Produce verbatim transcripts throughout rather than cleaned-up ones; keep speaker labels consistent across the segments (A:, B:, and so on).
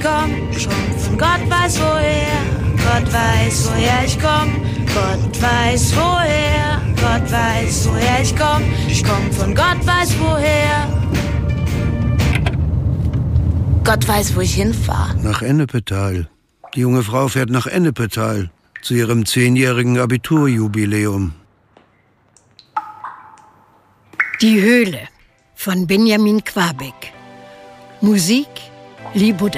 A: komm, ich komm von Gott weiß woher. Gott weiß, woher ich komm. Gott weiß woher. Gott weiß, woher ich komm. Ich komm von Gott weiß woher. Gott weiß, wo ich hinfahr.
B: Nach Ennepetal. Die junge Frau fährt nach Ennepetal zu ihrem zehnjährigen Abiturjubiläum.
C: Die Höhle von Benjamin Quabeck. Musik Lee Buddha.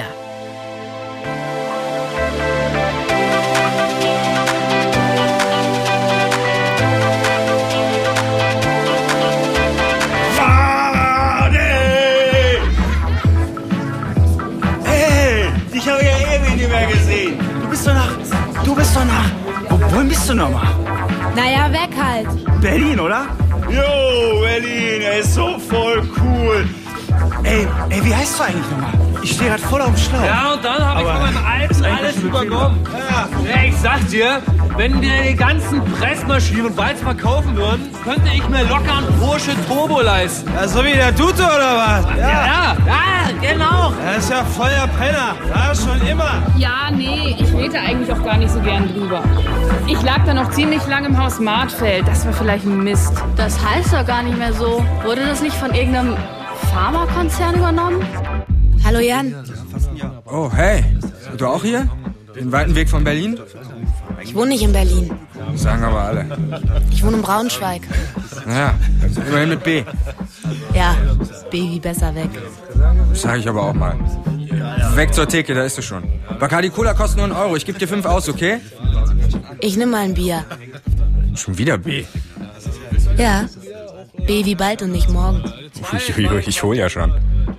D: Ich habe ja ewig nicht mehr gesehen. Du bist doch nach... Du bist doch nach... Wo, wohin bist du nochmal?
E: Naja, weg halt.
D: Berlin, oder? Jo, Berlin, er ist so voll cool. Ey, ey, wie heißt du eigentlich nochmal? Ich stehe gerade voll auf dem Schlauch.
F: Ja, und dann habe ich von meinem Alten alles übernommen. Ja. Ja, ich sag dir, wenn wir die ganzen Pressmaschinen und Walz verkaufen würden, könnte ich mir locker einen Porsche Turbo leisten.
D: Ja, so wie der Tuto, oder was?
F: Ja, ja, ja, genau.
D: Er ist ja voll der Penner. Ja, schon immer.
E: Ja, nee, ich rede eigentlich auch gar nicht so gern drüber. Ich lag da noch ziemlich lang im Haus Martfeld. Das war vielleicht ein Mist.
G: Das heißt doch gar nicht mehr so. Wurde das nicht von irgendeinem Pharmakonzern übernommen?
A: Hallo Jan.
H: Oh, hey. Du auch hier? Den weiten Weg von Berlin?
A: Ich wohne nicht in Berlin.
H: Sagen aber alle.
A: Ich wohne in Braunschweig.
H: Naja, immerhin mit B.
A: Ja, B wie besser weg.
H: Das sag ich aber auch mal. Weg zur Theke, da ist du schon. Bacardi Cola kostet nur einen Euro. Ich geb dir fünf aus, okay?
A: Ich nehm mal ein Bier.
H: Schon wieder B?
A: Ja, B wie bald und nicht morgen.
H: Ich, ich, ich hol ja schon.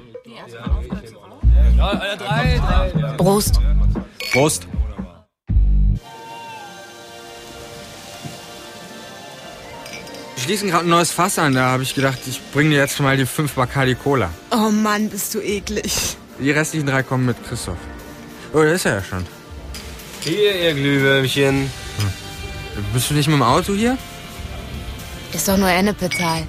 A: Prost.
H: Prost. Wir schließen gerade ein neues Fass an. Da habe ich gedacht, ich bringe dir jetzt mal die fünf Bacardi Cola.
I: Oh Mann, bist du eklig.
H: Die restlichen drei kommen mit Christoph. Oh, da ist er ja schon.
F: Hier, ihr Glühwürmchen. Hm.
H: Bist du nicht mit dem Auto hier?
A: Ist doch nur Ennepetal.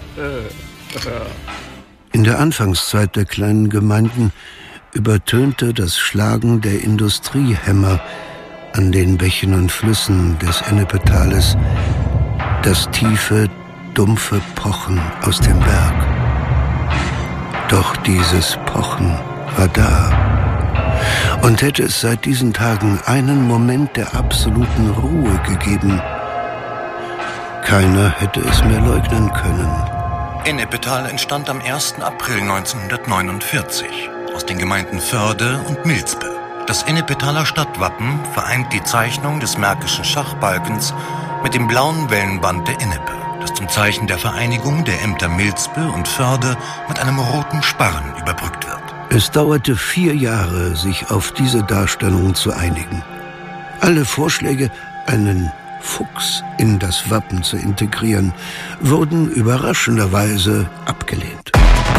B: In der Anfangszeit der kleinen Gemeinden übertönte das Schlagen der Industriehämmer an den Bächen und Flüssen des Ennepetales das tiefe, dumpfe Pochen aus dem Berg. Doch dieses Pochen war da. Und hätte es seit diesen Tagen einen Moment der absoluten Ruhe gegeben, keiner hätte es mehr leugnen können.
J: Ennepetal entstand am ersten April neunzehnhundertneunundvierzig aus den Gemeinden Förde und Milzpe. Das Ennepetaler Stadtwappen vereint die Zeichnung des märkischen Schachbalkens mit dem blauen Wellenband der Ennepe, das zum Zeichen der Vereinigung der Ämter Milzpe und Förde mit einem roten Sparren überbrückt wird.
B: Es dauerte vier Jahre, sich auf diese Darstellung zu einigen. Alle Vorschläge, einen Fuchs in das Wappen zu integrieren, wurden überraschenderweise abgelehnt.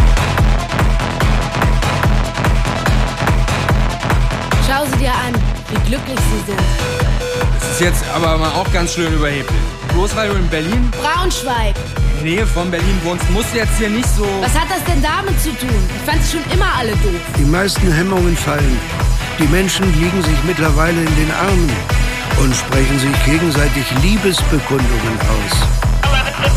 A: Schau sie dir an, wie glücklich sie sind.
H: Das ist jetzt aber mal auch ganz schön überheblich. Bloß weil du in Berlin...
A: Braunschweig.
H: In der Nähe von Berlin wohnst, musst du jetzt hier nicht so...
A: Was hat das denn damit zu tun? Ich fand sie schon immer alle doof.
B: Die meisten Hemmungen fallen. Die Menschen liegen sich mittlerweile in den Armen und sprechen sich gegenseitig Liebesbekundungen aus.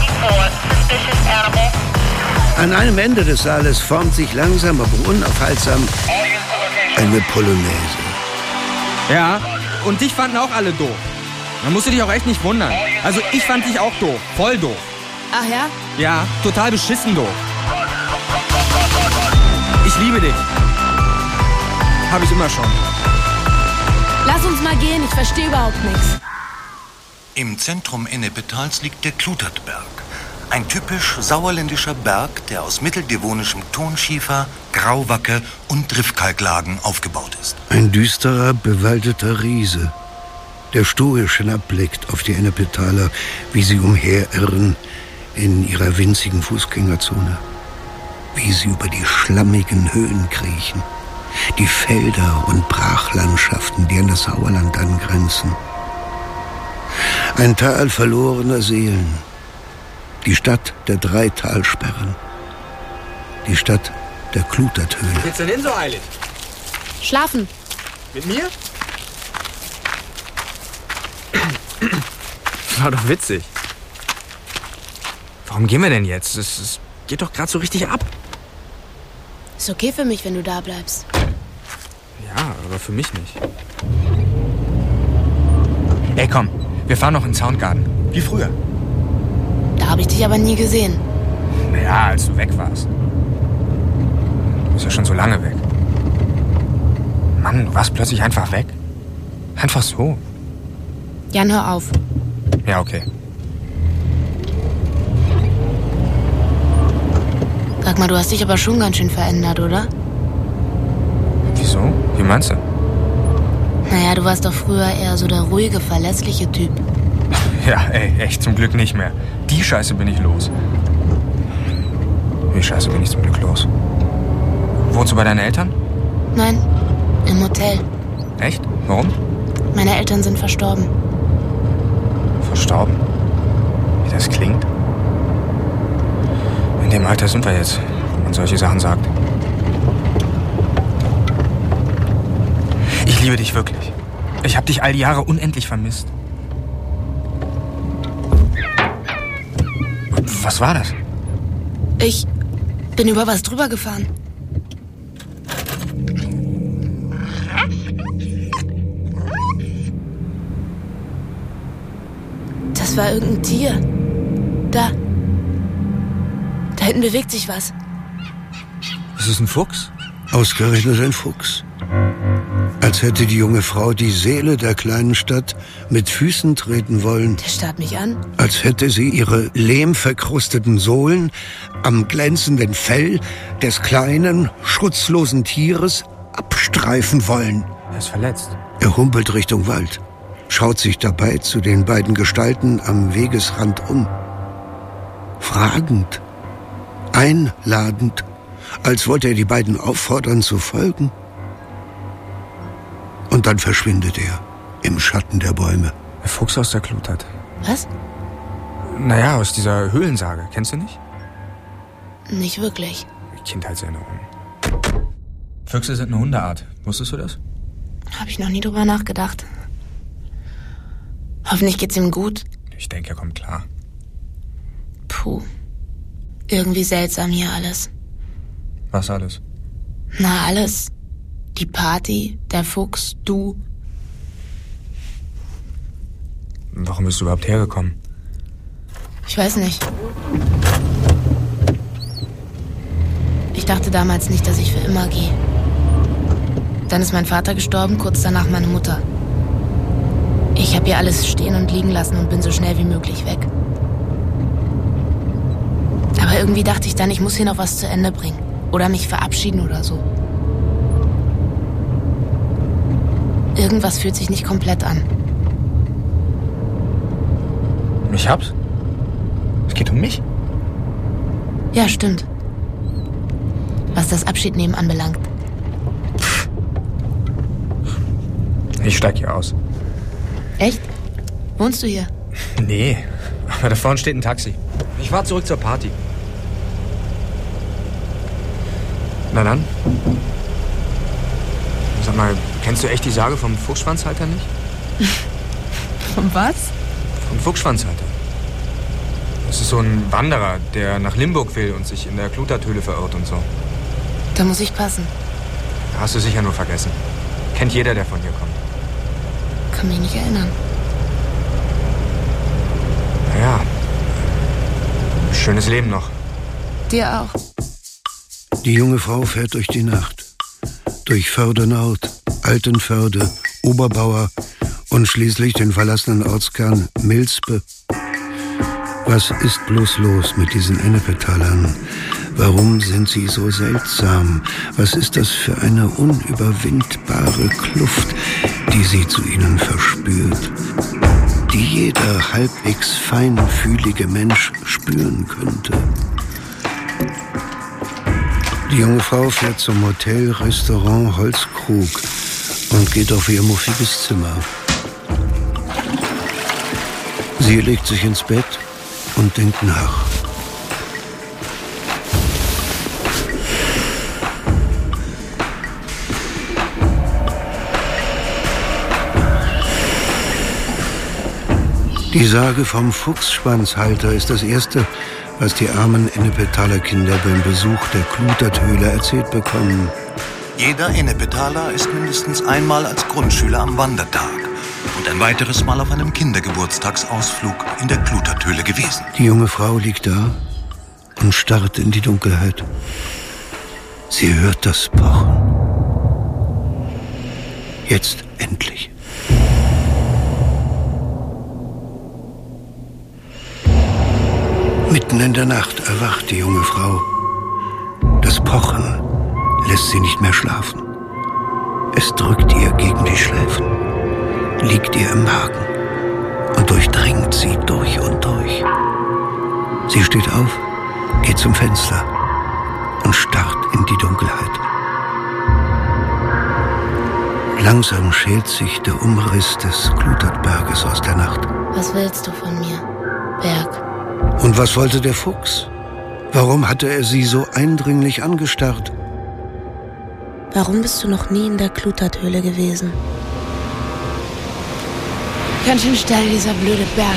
B: An einem Ende des Saales formt sich langsam, aber unaufhaltsam eine Polonaise.
H: Ja, und dich fanden auch alle doof. Da musst du dich auch echt nicht wundern. Also ich fand dich auch doof, voll doof.
A: Ach ja?
H: Ja, total beschissen doof. Ich liebe dich. Hab ich immer schon.
A: Lass uns mal gehen, ich verstehe überhaupt nichts.
J: Im Zentrum Ennepetals liegt der Klutertberg. Ein typisch sauerländischer Berg, der aus mitteldevonischem Tonschiefer, Grauwacke und Driftkalklagen aufgebaut ist.
B: Ein düsterer, bewaldeter Riese, der stoisch hinabblickt auf die Ennepetaler, wie sie umherirren in ihrer winzigen Fußgängerzone. Wie sie über die schlammigen Höhen kriechen. Die Felder und Brachlandschaften, die an das Sauerland angrenzen. Ein Tal verlorener Seelen. Die Stadt der drei Talsperren. Die Stadt der Kluterthöhle.
H: Geht's denn hin so eilig?
A: Schlafen.
H: Mit mir? War doch witzig. Warum gehen wir denn jetzt? Es, es geht doch gerade so richtig ab.
A: Ist okay für mich, wenn du da bleibst.
H: Ja, aber für mich nicht. Ey, komm, wir fahren noch in den Soundgarden. Wie früher.
A: Da habe ich dich aber nie gesehen.
H: Naja, als du weg warst. Du bist ja schon so lange weg. Mann, du warst plötzlich einfach weg. Einfach so.
A: Jan, hör auf.
H: Ja, okay.
A: Sag mal, du hast dich aber schon ganz schön verändert, oder?
H: Wieso? Wie meinst du?
A: Naja, du warst doch früher eher so der ruhige, verlässliche Typ.
H: Ja, ey, echt, zum Glück nicht mehr. Die Scheiße bin ich los. Die Scheiße bin ich zum Glück los. Wohnst du bei deinen Eltern?
A: Nein, im Hotel.
H: Echt? Warum?
A: Meine Eltern sind verstorben.
H: Verstorben? Wie das klingt? In dem Alter sind wir jetzt, wenn man solche Sachen sagt. Ich liebe dich wirklich. Ich habe dich all die Jahre unendlich vermisst. Was war das?
A: Ich bin über was drüber gefahren. Das war irgendein Tier. Da. Da hinten bewegt sich was.
H: Ist es ein Fuchs?
B: Ausgerechnet ein Fuchs. Als hätte die junge Frau die Seele der kleinen Stadt mit Füßen treten wollen.
A: Der starrt mich an.
B: Als hätte sie ihre lehmverkrusteten Sohlen am glänzenden Fell des kleinen, schutzlosen Tieres abstreifen wollen.
H: Er ist verletzt.
B: Er humpelt Richtung Wald, schaut sich dabei zu den beiden Gestalten am Wegesrand um. Fragend, einladend, als wollte er die beiden auffordern zu folgen. Und dann verschwindet er im Schatten der Bäume.
H: Der Fuchs aus der Klutert.
A: Was?
H: Naja, aus dieser Höhlensage. Kennst du nicht?
A: Nicht wirklich.
H: Kindheitserinnerung. Füchse sind eine Hundeart. Wusstest du das?
A: Habe ich noch nie drüber nachgedacht. Hoffentlich geht's ihm gut.
H: Ich denke, er kommt klar.
A: Puh. Irgendwie seltsam hier alles.
H: Was alles?
A: Na, alles. Die Party, der Fuchs, du.
H: Warum bist du überhaupt hergekommen?
A: Ich weiß nicht. Ich dachte damals nicht, dass ich für immer gehe. Dann ist mein Vater gestorben, kurz danach meine Mutter. Ich habe hier alles stehen und liegen lassen und bin so schnell wie möglich weg. Aber irgendwie dachte ich dann, ich muss hier noch was zu Ende bringen. Oder mich verabschieden oder so. Irgendwas fühlt sich nicht komplett an.
H: Ich hab's? Es geht um mich?
A: Ja, stimmt. Was das Abschiednehmen anbelangt.
H: Ich steig hier aus.
A: Echt? Wohnst du hier?
H: Nee, aber da vorne steht ein Taxi. Ich fahr zurück zur Party. Na dann. Sag mal, kennst du echt die Sage vom Fuchsschwanzhalter nicht?
A: Vom was?
H: Vom Fuchsschwanzhalter. Das ist so ein Wanderer, der nach Limburg will und sich in der Kluterthöhle verirrt und so.
A: Da muss ich passen.
H: Hast du sicher nur vergessen. Kennt jeder, der von hier kommt.
A: Kann mich nicht erinnern.
H: Naja. Schönes Leben noch.
A: Dir auch.
B: Die junge Frau fährt durch die Nacht. Durch Förde-Nord, Altenförde, Oberbauer und schließlich den verlassenen Ortskern Milspe. Was ist bloß los mit diesen Ennepetalern? Warum sind sie so seltsam? Was ist das für eine unüberwindbare Kluft, die sie zu ihnen verspürt? Die jeder halbwegs feinfühlige Mensch spüren könnte. Die junge Frau fährt zum Hotel, Restaurant, Holzkrug und geht auf ihr muffiges Zimmer. Sie legt sich ins Bett und denkt nach. Die Sage vom Fuchsschwanzhalter ist das Erste, was die armen Ennepetaler Kinder beim Besuch der Kluterthöhle erzählt bekommen.
J: Jeder Ennepetaler ist mindestens einmal als Grundschüler am Wandertag und ein weiteres Mal auf einem Kindergeburtstagsausflug in der Kluterthöhle gewesen.
B: Die junge Frau liegt da und starrt in die Dunkelheit. Sie hört das Pochen. Jetzt endlich. Mitten in der Nacht erwacht die junge Frau. Das Pochen lässt sie nicht mehr schlafen. Es drückt ihr gegen die Schläfen, liegt ihr im Magen und durchdringt sie durch und durch. Sie steht auf, geht zum Fenster und starrt in die Dunkelheit. Langsam schält sich der Umriss des Klutertberges aus der Nacht.
A: Was willst du von mir, Berg?
B: Und was wollte der Fuchs? Warum hatte er sie so eindringlich angestarrt?
A: Warum bist du noch nie in der Kluterthöhle gewesen? Ganz schön steil, dieser blöde Berg.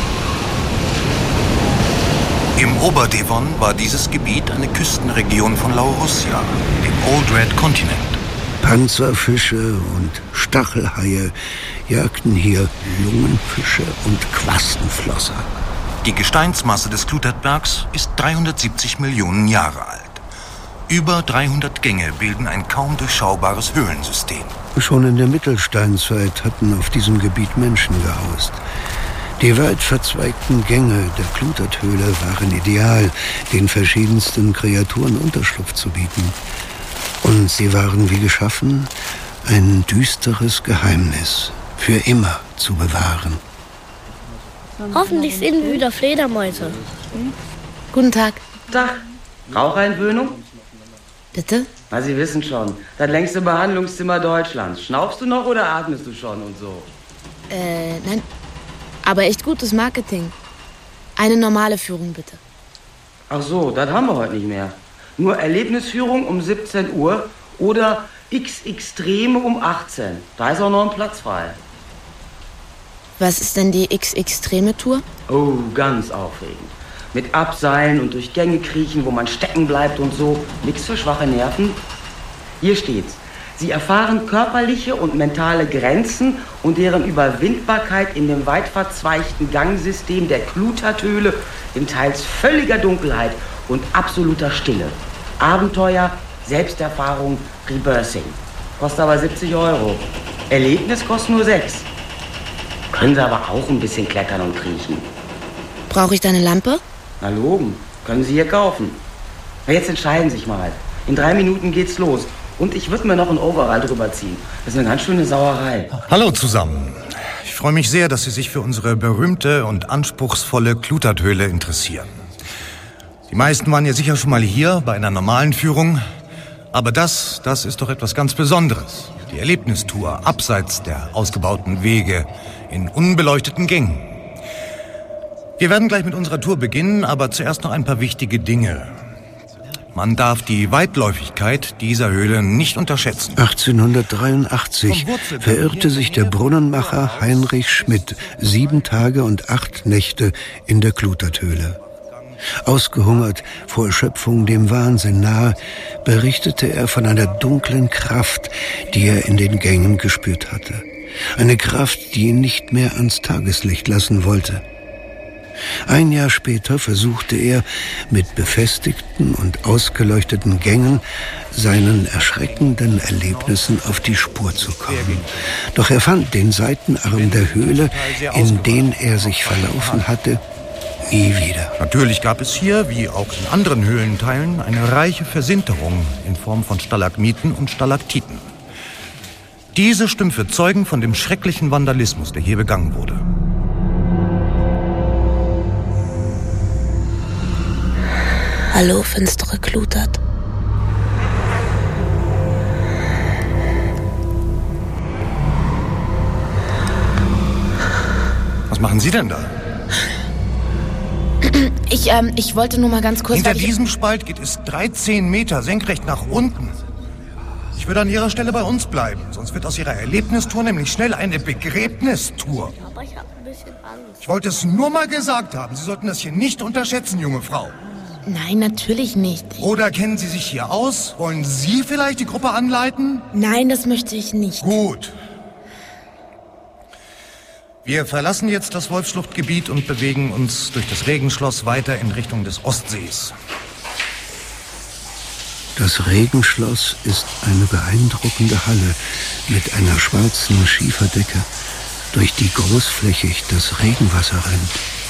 J: Im Oberdevon war dieses Gebiet eine Küstenregion von Laurussia, dem Old Red Continent.
B: Panzerfische und Stachelhaie jagten hier Lungenfische und Quastenflosser.
J: Die Gesteinsmasse des Klutertbergs ist dreihundertsiebzig Millionen Jahre alt. Über dreihundert Gänge bilden ein kaum durchschaubares Höhlensystem.
B: Schon in der Mittelsteinzeit hatten auf diesem Gebiet Menschen gehaust. Die weit verzweigten Gänge der Kluterthöhle waren ideal, den verschiedensten Kreaturen Unterschlupf zu bieten. Und sie waren wie geschaffen, ein düsteres Geheimnis für immer zu bewahren.
K: Hoffentlich sehen wir wieder Fledermäuse.
A: Guten Tag.
L: Tag. Raucheinwöhnung?
A: Bitte?
L: Na, Sie wissen schon, das längste Behandlungszimmer Deutschlands. Schnaufst du noch oder atmest du schon und so?
A: Äh, nein. Aber echt gutes Marketing. Eine normale Führung, bitte.
L: Ach so, das haben wir heute nicht mehr. Nur Erlebnisführung um siebzehn Uhr oder X-Extreme um achtzehn. Da ist auch noch ein Platz frei.
A: Was ist denn die X-Extreme-Tour?
L: Oh, ganz aufregend. Mit Abseilen und durch Gänge kriechen, wo man stecken bleibt und so. Nix für schwache Nerven. Hier steht's. Sie erfahren körperliche und mentale Grenzen und deren Überwindbarkeit in dem weit verzweigten Gangsystem der Kluterthöhle in teils völliger Dunkelheit und absoluter Stille. Abenteuer, Selbsterfahrung, Rebirthing. Kostet aber siebzig Euro. Erlebnis kostet nur sechs. Können Sie aber auch ein bisschen klettern und kriechen.
A: Brauche ich deine Lampe?
L: Na logen, können Sie hier kaufen. Na jetzt entscheiden Sie sich mal. In drei Minuten geht's los. Und ich würde mir noch ein Overall drüber ziehen. Das ist eine ganz schöne Sauerei.
J: Hallo zusammen. Ich freue mich sehr, dass Sie sich für unsere berühmte und anspruchsvolle Kluterthöhle interessieren. Die meisten waren ja sicher schon mal hier bei einer normalen Führung. Aber das, das ist doch etwas ganz Besonderes. Die Erlebnistour abseits der ausgebauten Wege in unbeleuchteten Gängen. Wir werden gleich mit unserer Tour beginnen, aber zuerst noch ein paar wichtige Dinge. Man darf die Weitläufigkeit dieser Höhle nicht unterschätzen.
B: achtzehnhundertdreiundachtzig verirrte sich der Brunnenmacher Heinrich Schmidt sieben Tage und acht Nächte in der Kluterthöhle. Ausgehungert, vor Erschöpfung dem Wahnsinn nahe, berichtete er von einer dunklen Kraft, die er in den Gängen gespürt hatte. Eine Kraft, die ihn nicht mehr ans Tageslicht lassen wollte. Ein Jahr später versuchte er, mit befestigten und ausgeleuchteten Gängen seinen erschreckenden Erlebnissen auf die Spur zu kommen. Doch er fand den Seitenarm der Höhle, in den er sich verlaufen hatte, nie wieder.
J: Natürlich gab es hier, wie auch in anderen Höhlenteilen, eine reiche Versinterung in Form von Stalagmiten und Stalaktiten. Diese Stümpfe zeugen von dem schrecklichen Vandalismus, der hier begangen wurde.
A: Hallo, finstere Klutert.
J: Was machen Sie denn da?
A: Ich, ähm, ich wollte nur mal ganz kurz...
J: Hinter diesem Spalt geht es dreizehn Meter senkrecht nach unten. Ich würde an Ihrer Stelle bei uns bleiben, sonst wird aus Ihrer Erlebnistour nämlich schnell eine Begräbnistour.
M: Ich wollte es nur mal gesagt haben. Sie sollten das hier nicht unterschätzen, junge Frau.
A: Nein, natürlich nicht.
M: Oder kennen Sie sich hier aus? Wollen Sie vielleicht die Gruppe anleiten?
A: Nein, das möchte ich nicht.
M: Gut. Wir verlassen jetzt das Wolfsschluchtgebiet und bewegen uns durch das Regenschloss weiter in Richtung des Ostsees.
B: Das Regenschloss ist eine beeindruckende Halle mit einer schwarzen Schieferdecke, durch die großflächig das Regenwasser rennt.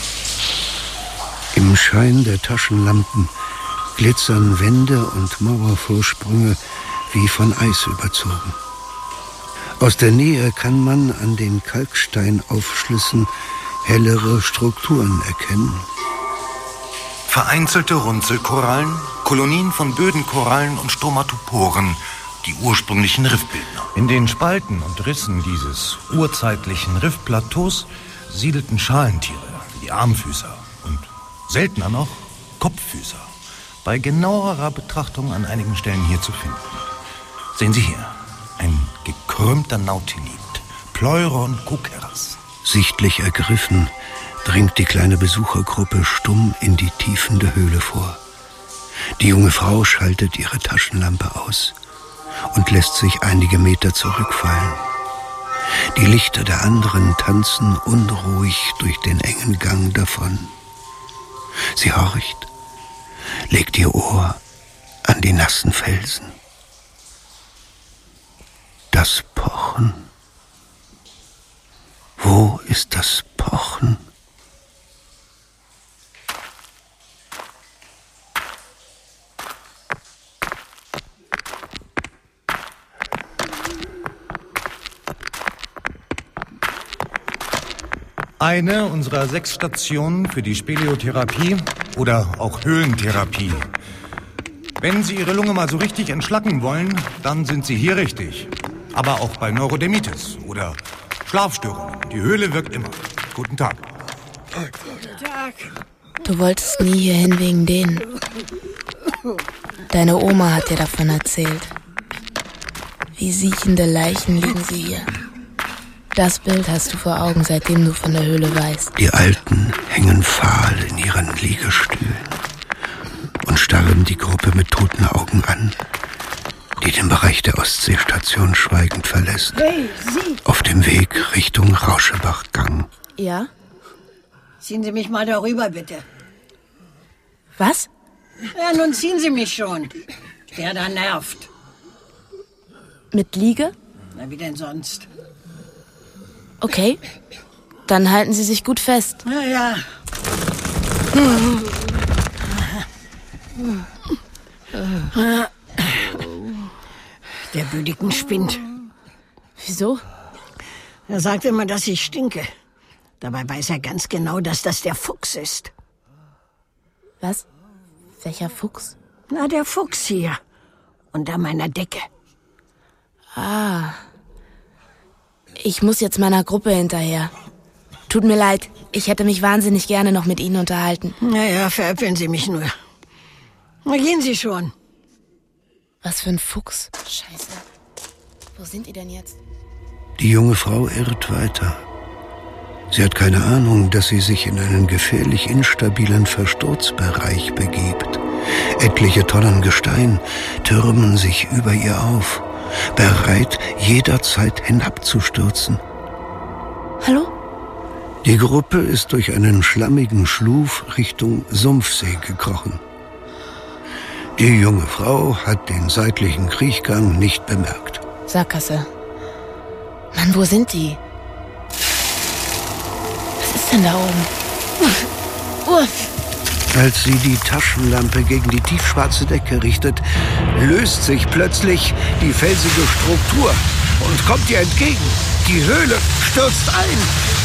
B: Im Schein der Taschenlampen glitzern Wände und Mauervorsprünge wie von Eis überzogen. Aus der Nähe kann man an den Kalksteinaufschlüssen hellere Strukturen erkennen.
J: Vereinzelte Runzelkorallen, Kolonien von Bödenkorallen und Stromatoporen, die ursprünglichen Riffbildner.
M: In den Spalten und Rissen dieses urzeitlichen Riffplateaus siedelten Schalentiere wie Armfüßer und seltener noch Kopffüßer, bei genauerer Betrachtung an einigen Stellen hier zu finden. Sehen Sie hier, ein gekrümmter Nautilid, Pleuron coqueras.
B: Sichtlich ergriffen dringt die kleine Besuchergruppe stumm in die Tiefen der Höhle vor. Die junge Frau schaltet ihre Taschenlampe aus und lässt sich einige Meter zurückfallen. Die Lichter der anderen tanzen unruhig durch den engen Gang davon. Sie horcht, legt ihr Ohr an die nassen Felsen. Das Pochen. Wo ist das Pochen?
M: Eine unserer sechs Stationen für die Speleotherapie oder auch Höhlentherapie. Wenn Sie Ihre Lunge mal so richtig entschlacken wollen, dann sind Sie hier richtig. Aber auch bei Neurodermitis oder Schlafstörungen. Die Höhle wirkt immer. Guten Tag.
C: Guten Tag.
A: Du wolltest nie hierhin wegen denen. Deine Oma hat dir davon erzählt. Wie siechende Leichen liegen sie hier. Das Bild hast du vor Augen, seitdem du von der Höhle weißt.
B: Die Alten hängen fahl in ihren Liegestühlen und starren die Gruppe mit toten Augen an, die den Bereich der Ostseestation schweigend verlässt.
C: Hey, Sie!
B: Auf dem Weg Richtung Rauschebachgang.
A: Ja?
C: Ziehen Sie mich mal darüber, bitte.
A: Was?
C: Ja, nun ziehen Sie mich schon. Der da nervt.
A: Mit Liege?
C: Na, wie denn sonst?
A: Okay, dann halten Sie sich gut fest.
C: Ja, ja. Der Büdiken spinnt.
A: Wieso?
C: Er sagt immer, dass ich stinke. Dabei weiß er ganz genau, dass das der Fuchs ist.
A: Was? Welcher Fuchs?
C: Na, der Fuchs hier. Unter meiner Decke.
A: Ah. Ich muss jetzt meiner Gruppe hinterher. Tut mir leid, ich hätte mich wahnsinnig gerne noch mit Ihnen unterhalten.
C: Naja, veräppeln Sie mich nur. Na, gehen Sie schon.
A: Was für ein Fuchs. Scheiße. Wo sind die denn jetzt?
B: Die junge Frau irrt weiter. Sie hat keine Ahnung, dass sie sich in einen gefährlich instabilen Versturzbereich begibt. Etliche Tonnen Gestein türmen sich über ihr auf, bereit, jederzeit hinabzustürzen.
A: Hallo?
B: Die Gruppe ist durch einen schlammigen Schluf Richtung Sumpfsee gekrochen. Die junge Frau hat den seitlichen Kriechgang nicht bemerkt.
A: Sackgasse. Mann, wo sind die? Was ist denn da oben? Uff.
B: Als sie die Taschenlampe gegen die tiefschwarze Decke richtet, löst sich plötzlich die felsige Struktur und kommt ihr entgegen. Die Höhle stürzt ein.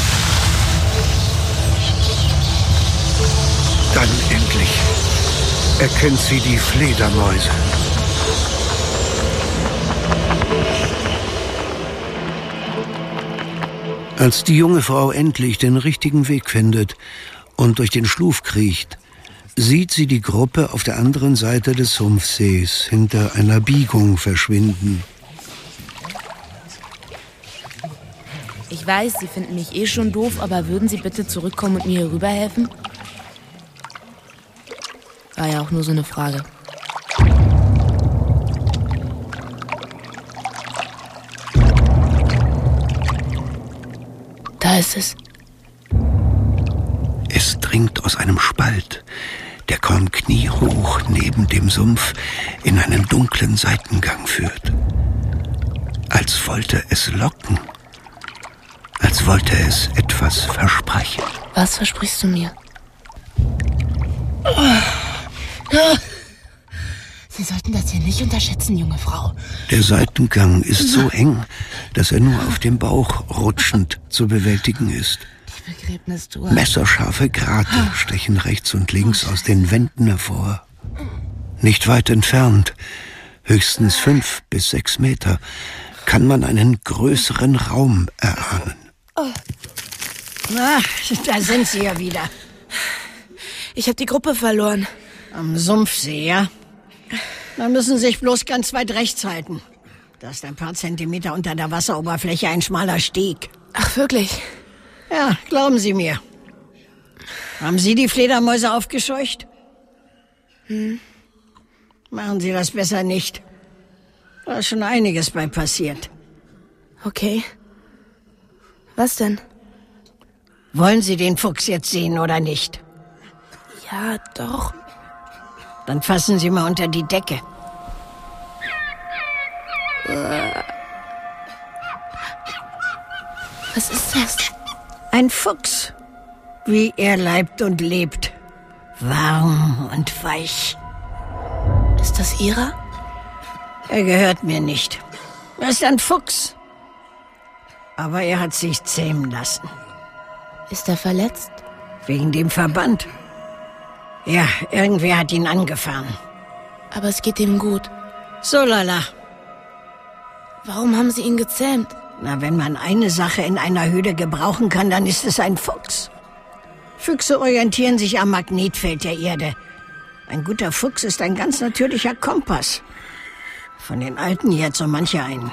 B: Dann endlich erkennt sie die Fledermäuse. Als die junge Frau endlich den richtigen Weg findet und durch den Schluf kriecht, sieht sie die Gruppe auf der anderen Seite des Sumpfsees hinter einer Biegung verschwinden.
A: Ich weiß, Sie finden mich eh schon doof, aber würden Sie bitte zurückkommen und mir hier rüberhelfen? War ja auch nur so eine Frage. Da ist es.
B: Es dringt aus einem Spalt, der kaum kniehoch neben dem Sumpf in einen dunklen Seitengang führt. Als wollte es locken. Als wollte es etwas versprechen.
A: Was versprichst du mir? Sie sollten das hier nicht unterschätzen, junge Frau.
B: Der Seitengang ist so eng, dass er nur auf dem Bauch rutschend zu bewältigen ist.
A: Die Begräbnistour.
B: Messerscharfe Grate stechen rechts und links aus den Wänden hervor. Nicht weit entfernt, höchstens fünf bis sechs Meter, kann man einen größeren Raum erahnen.
C: Na, da sind Sie ja wieder.
A: Ich habe die Gruppe verloren.
C: Am Sumpfsee, ja? Dann müssen Sie sich bloß ganz weit rechts halten. Da ist ein paar Zentimeter unter der Wasseroberfläche ein schmaler Steg.
A: Ach, wirklich?
C: Ja, glauben Sie mir. Haben Sie die Fledermäuse aufgescheucht?
A: Hm.
C: Machen Sie das besser nicht. Da ist schon einiges bei passiert.
A: Okay. Was denn?
C: Wollen Sie den Fuchs jetzt sehen oder nicht?
A: Ja, doch.
C: Dann fassen Sie mal unter die Decke.
A: Was ist das?
C: Ein Fuchs. Wie er leibt und lebt. Warm und weich.
A: Ist das Ihrer?
C: Er gehört mir nicht. Er ist ein Fuchs. Aber er hat sich zähmen lassen.
A: Ist er verletzt?
C: Wegen dem Verband. Ja, irgendwer hat ihn angefahren.
A: Aber es geht ihm gut.
C: So, lala.
A: Warum haben Sie ihn gezähmt?
C: Na, wenn man eine Sache in einer Höhle gebrauchen kann, dann ist es ein Fuchs. Füchse orientieren sich am Magnetfeld der Erde. Ein guter Fuchs ist ein ganz natürlicher Kompass. Von den Alten hier hat so mancher einen.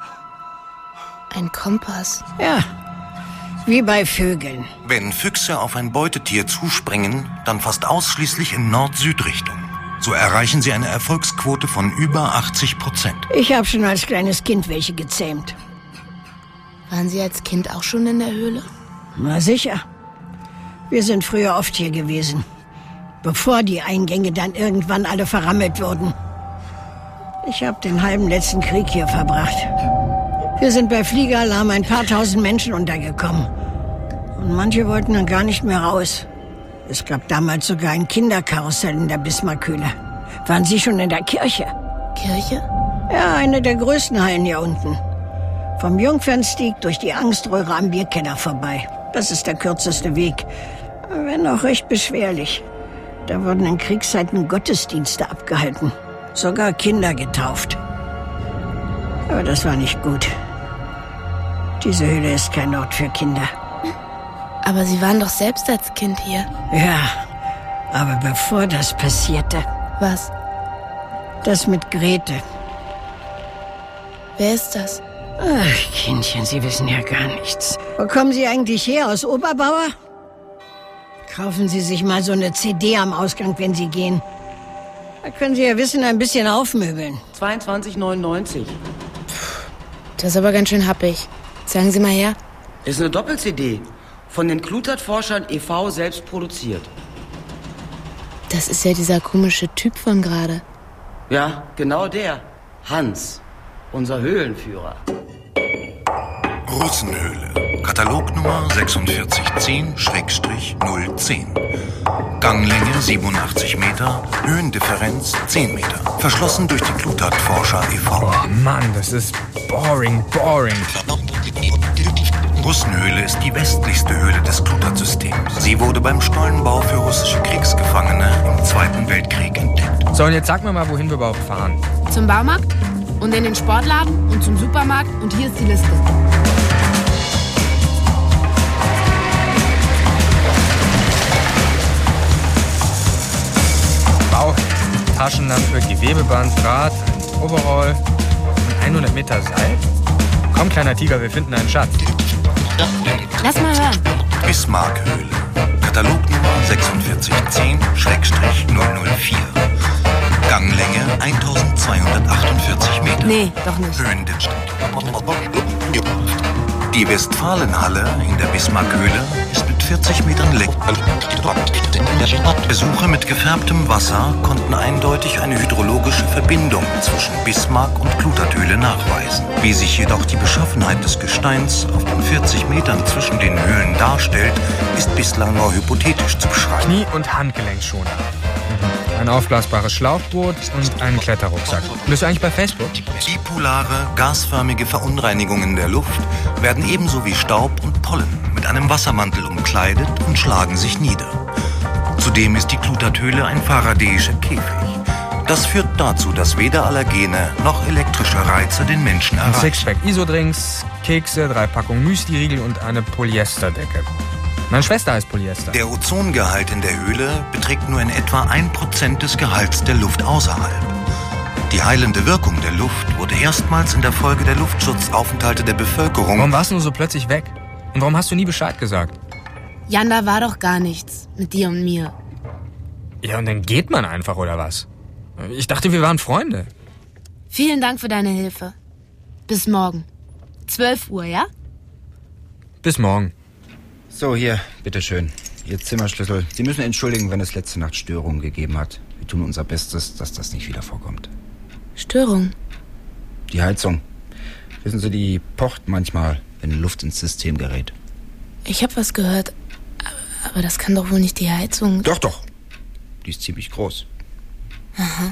A: Ein Kompass?
C: Ja, wie bei Vögeln.
J: Wenn Füchse auf ein Beutetier zuspringen, dann fast ausschließlich in Nord-Süd-Richtung. So erreichen sie eine Erfolgsquote von über achtzig Prozent.
C: Ich habe schon als kleines Kind welche gezähmt.
A: Waren Sie als Kind auch schon in der Höhle?
C: Na sicher. Wir sind früher oft hier gewesen. Bevor die Eingänge dann irgendwann alle verrammelt wurden. Ich habe den halben letzten Krieg hier verbracht. Wir sind bei Fliegeralarm ein paar tausend Menschen untergekommen. Und manche wollten dann gar nicht mehr raus. Es gab damals sogar ein Kinderkarussell in der Bismarckhöhle. Waren Sie schon in der Kirche?
A: Kirche?
C: Ja, eine der größten Hallen hier unten. Vom Jungfernstieg durch die Angströhre am Bierkeller vorbei. Das ist der kürzeste Weg. Wenn auch recht beschwerlich. Da wurden in Kriegszeiten Gottesdienste abgehalten. Sogar Kinder getauft. Aber das war nicht gut. Diese Höhle ist kein Ort für Kinder.
A: Aber Sie waren doch selbst als Kind hier.
C: Ja, aber bevor das passierte...
A: Was?
C: Das mit Grete.
A: Wer ist das?
C: Ach, Kindchen, Sie wissen ja gar nichts. Wo kommen Sie eigentlich her? Aus Oberbauer? Kaufen Sie sich mal so eine C D am Ausgang, wenn Sie gehen. Da können Sie ja wissen, ein bisschen aufmöbeln.
L: zweiundzwanzig neunundneunzig.
A: Das ist aber ganz schön happig. Sagen Sie mal her.
L: Ist eine Doppel-C D. Von den Klutert-Forschern e V selbst produziert.
A: Das ist ja dieser komische Typ von gerade.
L: Ja, genau der. Hans, unser Höhlenführer.
J: Russenhöhle. Katalognummer sechsundvierzig zehn null zehn. Ganglänge siebenundachtzig Meter, Höhendifferenz zehn Meter. Verschlossen durch die Klutert-Forscher e V.
H: Oh Mann, das ist boring, boring.
J: Russenhöhle ist die westlichste Höhle des Klutert-Systems. Sie wurde beim Stollenbau für russische Kriegsgefangene im Zweiten Weltkrieg entdeckt.
H: So, und jetzt sag mir mal, wohin wir überhaupt fahren.
A: Zum Baumarkt und in den Sportladen und zum Supermarkt und hier ist die Liste.
H: Bau, Taschenlampe, Gewebeband, Draht, ein Overall und hundert Meter Seil. Komm, kleiner Tiger, wir finden einen Schatz.
A: Lass mal hören.
J: Bismarckhöhle. Katalognummer sechsundvierzig zehn null null vier. Ganglänge eintausendzweihundertachtundvierzig Meter.
A: Nee, doch nicht.
J: Höhendichte. Die Westfalenhalle in der Bismarckhöhle ist mit vierzig Metern Länge. Besucher mit gefärbtem Wasser konnten eindeutig eine hydrologische Verbindung zwischen Bismarck und Kluterthöhle nachweisen. Wie sich jedoch die Beschaffenheit des Gesteins auf den vierzig Metern zwischen den Höhlen darstellt, ist bislang nur hypothetisch zu beschreiben.
H: Knie- und Handgelenkschoner. Ein aufblasbares Schlauchboot und einen Kletterrucksack. Bist du eigentlich bei Facebook?
J: Bipolare, gasförmige Verunreinigungen der Luft werden ebenso wie Staub und Pollen mit einem Wassermantel umkleidet und schlagen sich nieder. Zudem ist die Kluterthöhle ein faradäischer Käfig. Das führt dazu, dass weder Allergene noch elektrische Reize den Menschen
H: Ein
J: erreichen.
H: Sixpack Isodrinks, Kekse, drei Packungen Müsli-Riegel und eine Polyesterdecke. Meine Schwester heißt Polyester.
J: Der Ozongehalt in der Höhle beträgt nur in etwa ein Prozent des Gehalts der Luft außerhalb. Die heilende Wirkung der Luft wurde erstmals in der Folge der Luftschutzaufenthalte der Bevölkerung...
H: Warum warst du nur so plötzlich weg? Und warum hast du nie Bescheid gesagt?
A: Jan, da war doch gar nichts mit dir und mir.
H: Ja, und dann geht man einfach, oder was? Ich dachte, wir waren Freunde.
A: Vielen Dank für deine Hilfe. Bis morgen. zwölf Uhr, ja?
H: Bis morgen.
N: So, hier, bitteschön. Ihr Zimmerschlüssel. Sie müssen entschuldigen, wenn es letzte Nacht Störungen gegeben hat. Wir tun unser Bestes, dass das nicht wieder vorkommt.
A: Störung?
N: Die Heizung. Wissen Sie, die pocht manchmal, wenn Luft ins System gerät.
A: Ich habe was gehört. Aber das kann doch wohl nicht die Heizung...
N: Doch, doch. Die ist ziemlich groß.
A: Aha.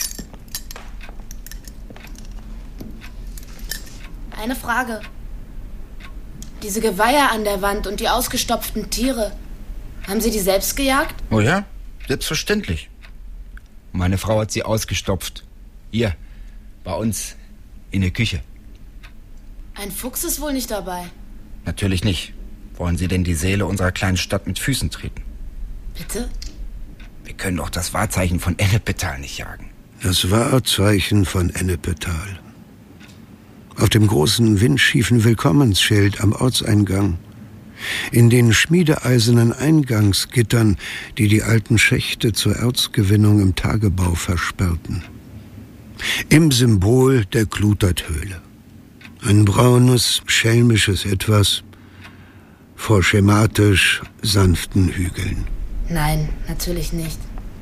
A: Eine Frage. Diese Geweiher an der Wand und die ausgestopften Tiere, haben Sie die selbst gejagt?
N: Oh ja? Selbstverständlich. Meine Frau hat sie ausgestopft. Hier, bei uns, in der Küche.
A: Ein Fuchs ist wohl nicht dabei.
N: Natürlich nicht. Wollen Sie denn die Seele unserer kleinen Stadt mit Füßen treten?
A: Bitte?
N: Wir können doch das Wahrzeichen von Ennepetal nicht jagen.
B: Das Wahrzeichen von Ennepetal. Auf dem großen windschiefen Willkommensschild am Ortseingang. In den schmiedeeisernen Eingangsgittern, die die alten Schächte zur Erzgewinnung im Tagebau versperrten. Im Symbol der Kluterthöhle. Ein braunes, schelmisches Etwas vor schematisch sanften Hügeln.
A: Nein, natürlich nicht.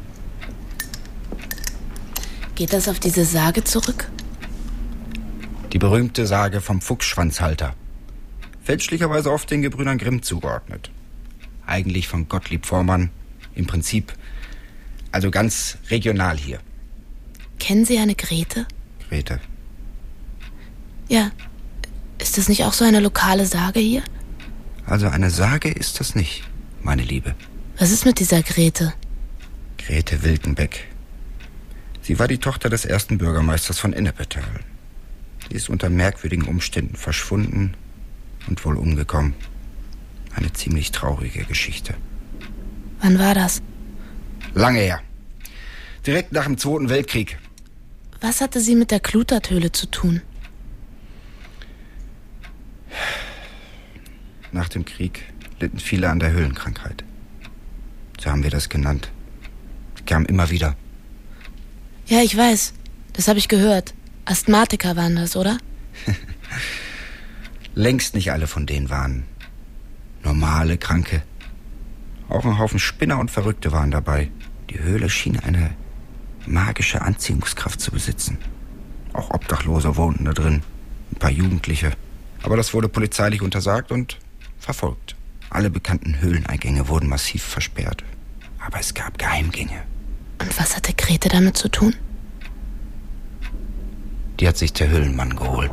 A: Geht das auf diese Sage zurück?
N: Die berühmte Sage vom Fuchsschwanzhalter. Fälschlicherweise oft den Gebrüdern Grimm zugeordnet. Eigentlich von Gottlieb Vormann. Im Prinzip, also ganz regional hier.
A: Kennen Sie eine Grete?
N: Grete.
A: Ja. Ist das nicht auch so eine lokale Sage hier?
N: Also eine Sage ist das nicht, meine Liebe.
A: Was ist mit dieser Grete?
N: Grete Wilkenbeck. Sie war die Tochter des ersten Bürgermeisters von Ennepetal. Sie ist unter merkwürdigen Umständen verschwunden und wohl umgekommen. Eine ziemlich traurige Geschichte.
A: Wann war das?
N: Lange her. Direkt nach dem Zweiten Weltkrieg.
A: Was hatte sie mit der Kluterthöhle zu tun?
N: Nach dem Krieg litten viele an der Höhlenkrankheit. So haben wir das genannt. Die kamen immer wieder.
A: Ja, ich weiß. Das habe ich gehört. Asthmatiker waren das, oder?
N: Längst nicht alle von denen waren normale Kranke. Auch ein Haufen Spinner und Verrückte waren dabei. Die Höhle schien eine magische Anziehungskraft zu besitzen. Auch Obdachlose wohnten da drin. Ein paar Jugendliche. Aber das wurde polizeilich untersagt und verfolgt. Alle bekannten Höhleneingänge wurden massiv versperrt. Aber es gab Geheimgänge.
A: Und was hatte Grete damit zu tun?
N: Die hat sich der Höhlenmann geholt.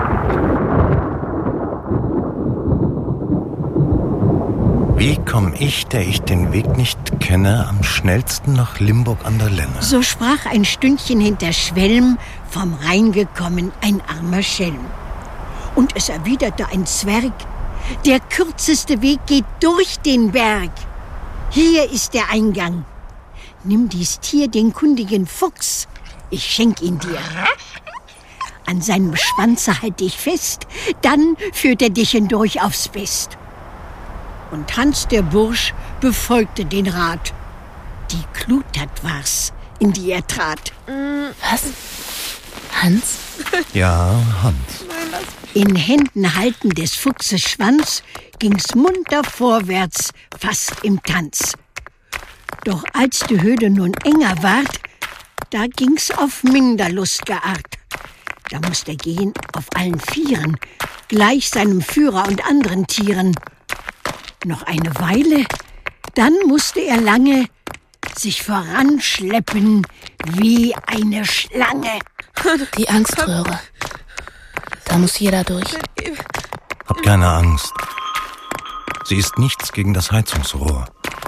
J: Wie komme ich, der ich den Weg nicht kenne, am schnellsten nach Limburg an der Lenne?
C: So sprach ein Stündchen hinter Schwelm vom Rhein gekommen ein armer Schelm. Und es erwiderte ein Zwerg: Der kürzeste Weg geht durch den Berg. Hier ist der Eingang. Nimm dies Tier, den kundigen Fuchs. Ich schenk ihn dir. An seinem Schwanze halt dich fest, dann führt er dich hindurch aufs Bist. Und Hans der Bursch befolgte den Rat. Die Klutert war's, in die er trat.
A: Was? Hans?
M: Ja, Hans.
C: In Händen halten des Fuchses Schwanz ging's munter vorwärts, fast im Tanz. Doch als die Höhle nun enger ward, da ging's auf minder lust'ge Art. Da musste er gehen auf allen Vieren, gleich seinem Führer und anderen Tieren. Noch eine Weile, dann musste er lange sich voranschleppen wie eine Schlange.
A: Die Angströhre. Da muss jeder durch.
M: Hab keine Angst. Sie ist nichts gegen das Heizungsrohr.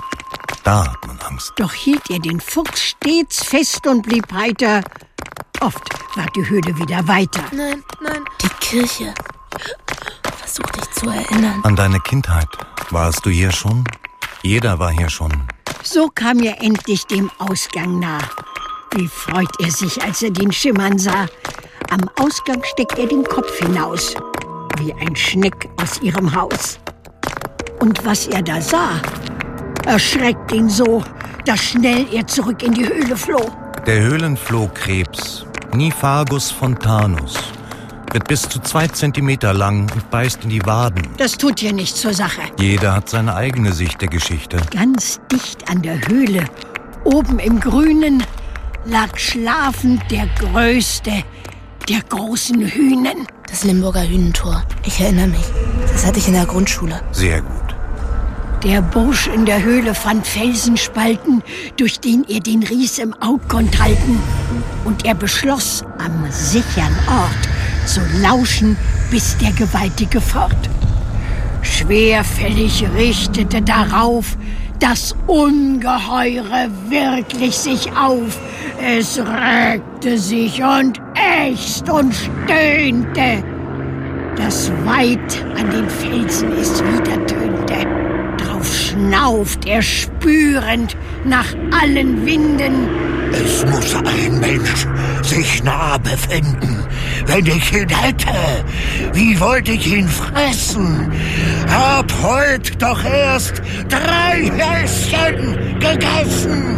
M: Da hat man Angst.
C: Doch hielt er den Fuchs stets fest und blieb heiter. Oft war die Höhle wieder weiter.
A: Nein, nein. Die Kirche. Versuch dich zu erinnern.
M: An deine Kindheit. Warst du hier schon? Jeder war hier schon.
C: So kam er endlich dem Ausgang nah. Wie freut er sich, als er den schimmern sah. Am Ausgang steckt er den Kopf hinaus, wie ein Schneck aus ihrem Haus. Und was er da sah, erschreckt ihn so, dass schnell er zurück in die Höhle floh.
M: Der Höhlenflohkrebs, Niphagus fontanus, wird bis zu zwei Zentimeter lang und beißt in die Waden.
C: Das tut hier nichts zur Sache.
M: Jeder hat seine eigene Sicht der Geschichte.
C: Ganz dicht an der Höhle, oben im Grünen, lag schlafend der Größte der großen Hühnen.
A: Das Limburger Hühnentor. Ich erinnere mich. Das hatte ich in der Grundschule.
M: Sehr gut.
C: Der Bursch in der Höhle fand Felsenspalten, durch den er den Ries im Aug konnt halten. Und er beschloss, am sichern Ort zu lauschen, bis der Gewaltige fort. Schwerfällig richtete darauf das Ungeheure wirklich sich auf. Es regte sich und ächzte und stöhnte, das weit an den Felsen es wieder tönte. Drauf schnauft er spürend nach allen Winden.
B: Es muss ein Mensch sich nah befinden. Wenn ich ihn hätte, wie wollte ich ihn fressen? Hab heut doch erst drei Häschen gegessen.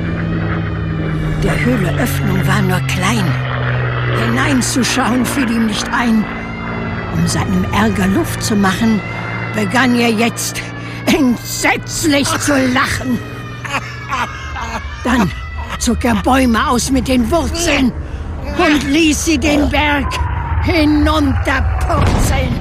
C: Der Höhleöffnung war nur klein. Hineinzuschauen fiel ihm nicht ein. Um seinem Ärger Luft zu machen, begann er jetzt entsetzlich zu lachen. Dann zog er Bäume aus mit den Wurzeln und ließ sie den Berg hinunterpurzeln.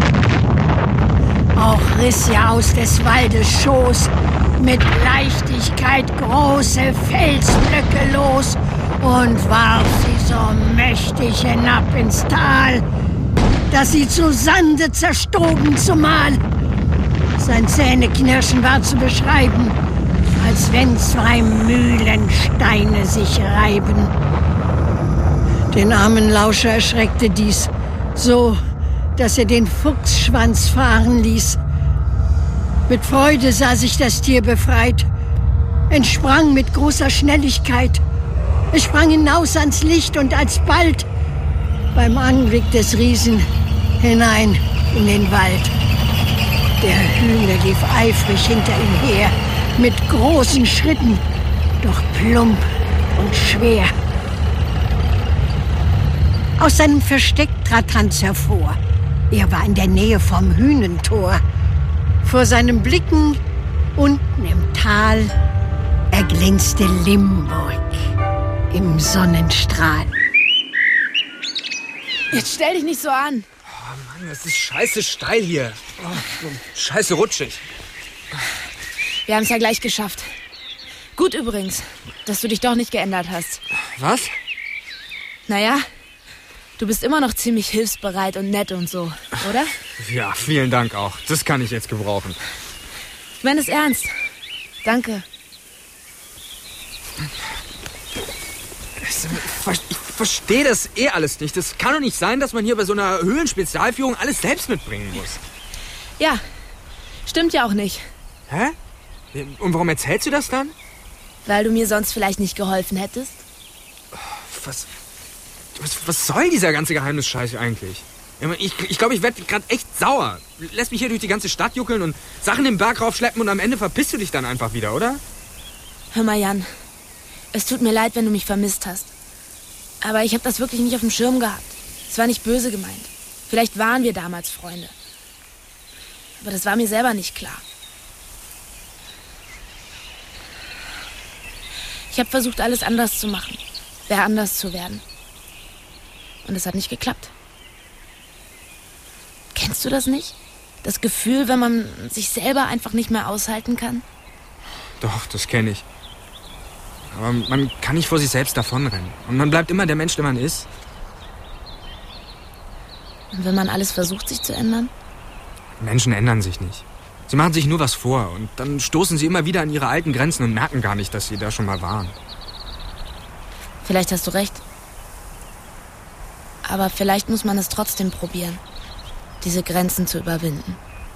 C: Auch riss er aus des Waldes Schoß mit Leichtigkeit große Felsblöcke los und warf sie so mächtig hinab ins Tal, dass sie zu Sande zerstoben zumal. Sein Zähneknirschen war zu beschreiben, als wenn zwei Mühlensteine sich reiben. Den armen Lauscher erschreckte dies, so, dass er den Fuchsschwanz fahren ließ. Mit Freude sah sich das Tier befreit, entsprang mit großer Schnelligkeit. Es sprang hinaus ans Licht und alsbald, beim Anblick des Riesen, hinein in den Wald. Der Hühner lief eifrig hinter ihm her, mit großen Schritten, doch plump und schwer. Aus seinem Versteck trat Hans hervor. Er war in der Nähe vom Hühnentor. Vor seinen Blicken, unten im Tal, erglänzte Limburg im Sonnenstrahl.
A: Jetzt stell dich nicht so an.
H: Oh Mann, das ist scheiße steil hier. Oh, scheiße rutschig.
A: Wir haben es ja gleich geschafft. Gut übrigens, dass du dich doch nicht geändert hast.
H: Was?
A: Naja, du bist immer noch ziemlich hilfsbereit und nett und so, oder?
H: Ja, vielen Dank auch. Das kann ich jetzt gebrauchen.
A: Ich meine es ernst. Danke.
H: Ich verstehe das eh alles nicht. Es kann doch nicht sein, dass man hier bei so einer Höhlenspezialführung alles selbst mitbringen muss.
A: Ja, stimmt ja auch nicht.
H: Hä? Und warum erzählst du das dann?
A: Weil du mir sonst vielleicht nicht geholfen hättest.
H: Was, Was, was soll dieser ganze Geheimnisscheiß eigentlich? Ich, ich glaube, ich werde gerade echt sauer. Lässt mich hier durch die ganze Stadt juckeln und Sachen den Berg raufschleppen und am Ende verpisst du dich dann einfach wieder, oder?
A: Hör mal, Jan. Es tut mir leid, wenn du mich vermisst hast. Aber ich habe das wirklich nicht auf dem Schirm gehabt. Es war nicht böse gemeint. Vielleicht waren wir damals Freunde. Aber das war mir selber nicht klar. Ich habe versucht, alles anders zu machen. Wer anders zu werden. Und es hat nicht geklappt. Kennst du das nicht? Das Gefühl, wenn man sich selber einfach nicht mehr aushalten kann?
H: Doch, das kenne ich. Aber man kann nicht vor sich selbst davonrennen. Und man bleibt immer der Mensch, der man ist.
A: Und wenn man alles versucht, sich zu ändern?
H: Menschen ändern sich nicht. Sie machen sich nur was vor. Und dann stoßen sie immer wieder an ihre alten Grenzen und merken gar nicht, dass sie da schon mal waren.
A: Vielleicht hast du recht. Aber vielleicht muss man es trotzdem probieren, diese Grenzen zu überwinden.